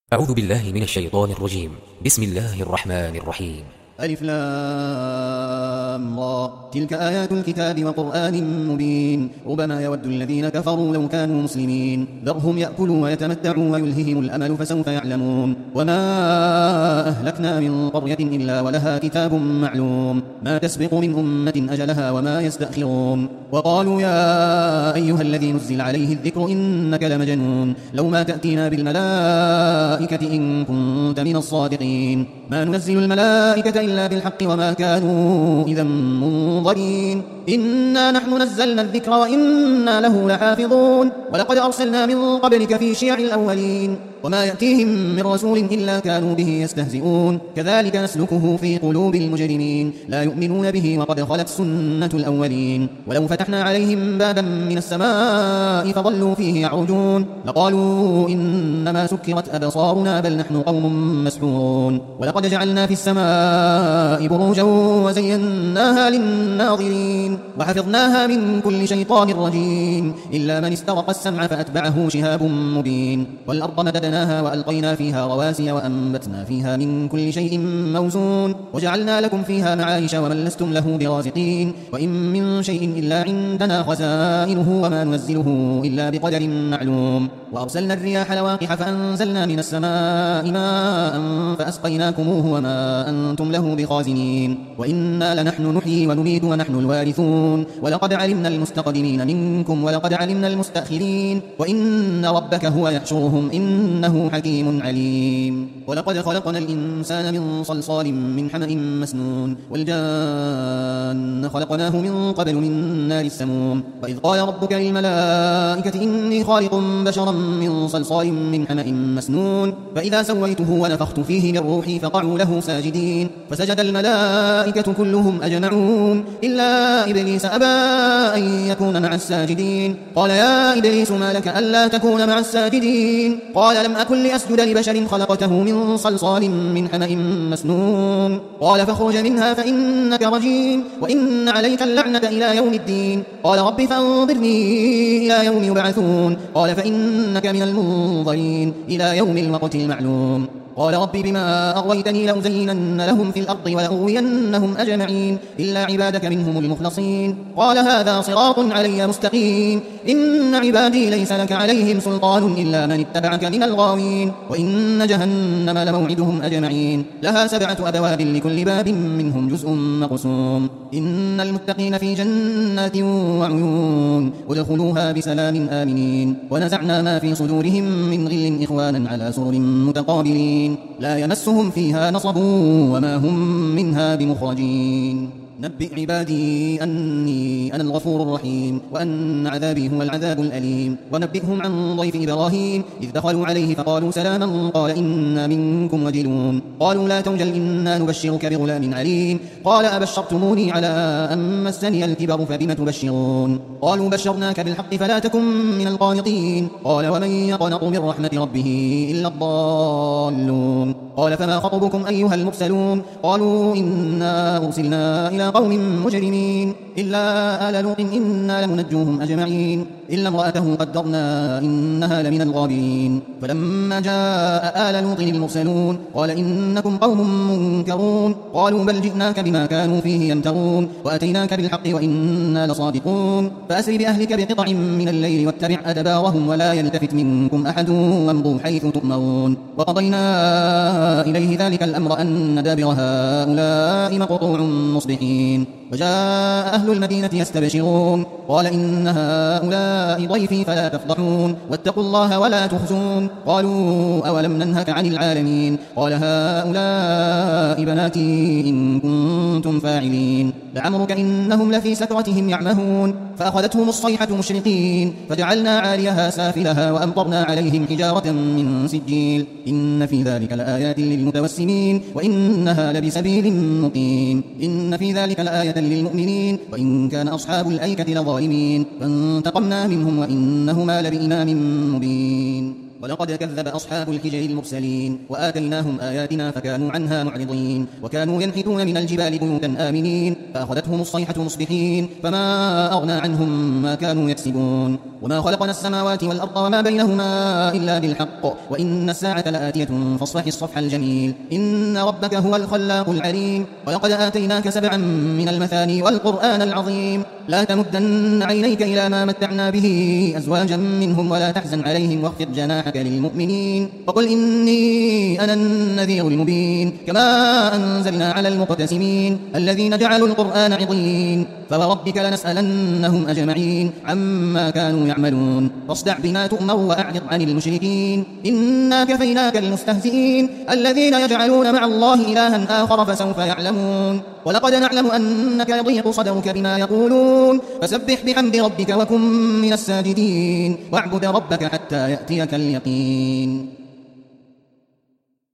أعوذ بالله من الشيطان الرجيم. بسم الله الرحمن الرحيم. ألف لام را تلك آيات الكتاب وقرآن مبين ربما يود الذين كفروا لو كانوا مسلمين ذرهم يأكلوا ويتمتعوا ويلههم الأمل فسوف يعلمون وما أهلكنا من قرية إلا ولها كتاب معلوم ما تسبق من أمة أجلها وما يستأخرون وقالوا يا أيها الذي نزل عليه الذكر إنك لمجنون لو ما تأتينا بالملائكة إن كنت من الصادقين ما ننزل الملائكة إلا بالحق وما كانوا إذا منظرين إنا نحن نزلنا الذكر وإنا له لحافظون ولقد أرسلنا من قبلك في شيع الأولين وما يأتيهم من رسول إلا كانوا به يستهزئون كذلك نسلكه في قلوب المجرمين لا يؤمنون به وقد خلت سنة الأولين ولو فتحنا عليهم بابا من السماء فظلوا فيه يعرجون لقالوا إنما سكرت أبصارنا بل نحن قوم مسحورون ولقد جعلنا في السماء بروجا وزيناها للناظرين وحفظناها من كل شيطان رجيم إلا من استرق السمع فأتبعه شهاب مبين والأرض مددناها وألقينا فيها رواسي وأنبتنا فيها من كل شيء موزون وجعلنا لكم فيها معايش ومن لستم له برازقين وإن من شيء إلا عندنا خزائنه وما ننزله إلا بقدر معلوم وأرسلنا الرياح لواقح فأنزلنا من السماء ماء فأسقيناكموه وما أنتم له بخازنين وإنا لنحن نحيي ونميت ونحن الوارثون ولقد علمنا المستقدمين منكم ولقد علمنا المستأخرين وإن ربك هو يحشرهم إنه حكيم عليم ولقد خلقنا الإنسان من صلصال من حمأ مسنون والجان خلقناه من قبل من نار السموم وإذ قال ربك للملائكة إني خالق بشرا من صلصال من حمأ مسنون فإذا سويته ونفخت فيه من روحي فقعوا له ساجدين فسجد الملائكة كلهم أجمعون إلا إبليس أبى أن يكون مع الساجدين قال يا إبليس ما لك ألا تكون مع الساجدين قال لم أكن لأسجد لبشر خلقته من صلصال من حمأ مسنون قال فاخرج منها فإنك رجيم وإن عليك اللعنة إلى يوم الدين قال رب فانظرني إلى يوم يبعثون قال فإنك من المنظرين إلى يوم الوقت المعلوم قال رب بما أغويتني لأزينن لهم في الأرض ولأغوينهم أجمعين إلا عبادك منهم المخلصين قال هذا صراط علي مستقيم إن عبادي ليس لك عليهم سلطان إلا من اتبعك من الغاوين وإن جهنم لموعدهم أجمعين لها 7 أبواب لكل باب منهم جزء مقسوم إن المتقين في جنات وعيون ادخلوها بسلام آمنين ونزعنا ما في صدورهم من غل إخوانا على سرر متقابلين لا يمسهم فيها نصب وما هم منها بمخرجين نبئ عبادي أني أنا الغفور الرحيم وأن عذابي هو العذاب الأليم ونبئهم عن ضيف إبراهيم إذ دخلوا عليه فقالوا سلاما قال إنا منكم وجلون قالوا لا توجل إنا نبشرك بغلام عليم قال أبشرتموني على أن مسني الكبر فبم تبشرون قالوا بشرناك بالحق فلا تكن من القانطين قال ومن يقنط من رحمة ربه إلا الضالون قال فما خطبكم أيها المرسلون قالوا إنا أرسلنا إلى قوم مجرمين إلا آل لوط إنا لمنجوهم أجمعين إلا امرأته قدرنا إنها لمن الغابرين فلما جاء آل لوط المرسلون قال إنكم قوم منكرون قالوا بل جئناك بما كانوا فيه يمترون وأتيناك بالحق وإنا لصادقون فأسر بأهلك بقطع من الليل واتبع أدبارهم ولا يلتفت منكم أحد وامضوا حيث تؤمرون وقضينا إليه ذلك الأمر أن دابر هؤلاء مقطوع مصبحين وجاء أهل المدينة يستبشرون قال إن هؤلاء ضيفي فلا تفضحون واتقوا الله ولا تخزون قالوا أولم ننهك عن العالمين قال هؤلاء بناتي إن كنتم فاعلين لعمرك إنهم لفي سكرتهم يعمهون فأخذتهم الصيحة مشرقين فجعلنا عاليها سافلها وأمطرنا عليهم حجارة من سجيل إن في ذلك لآيات للمتوسمين وإنها لبسبيل مقيم إن في ذلك لآية للمؤمنين وإن كان أصحاب الأيكة لظالمين فانتقمنا منهم وإنهما لبإمام مبين ولقد كذب أصحاب الحجر المرسلين وآتيناهم آياتنا فكانوا عنها معرضين وكانوا ينحتون من الجبال بيوتا آمنين فأخذتهم الصيحة مصبحين فما أغنى عنهم ما كانوا يكسبون وما خلقنا السماوات والأرض وما بينهما إلا بالحق وإن الساعة لآتية فاصفح الصفح الجميل إن ربك هو الخلاق العليم ولقد آتيناك 7 من المثاني والقرآن العظيم لا تمدن عينيك إلى ما متعنا به أزواجا منهم ولا تحزن عليهم واخفض جناحك للمؤمنين وقل إني أنا النذير المبين كما أنزلنا على المقتسمين الذين جعلوا القرآن عضين فوربك لنسألنهم أجمعين عما كانوا يعملون فاصدع بما تؤمر وأعرض عن المشركين إنا كفيناك المستهزئين الذين يجعلون مع الله إلها آخر فسوف يعلمون ولقد نعلم أنك يضيق صدرك بما يقولون فسبح بحمد ربك وكن من الساجدين واعبد ربك حتى يأتيك اليقين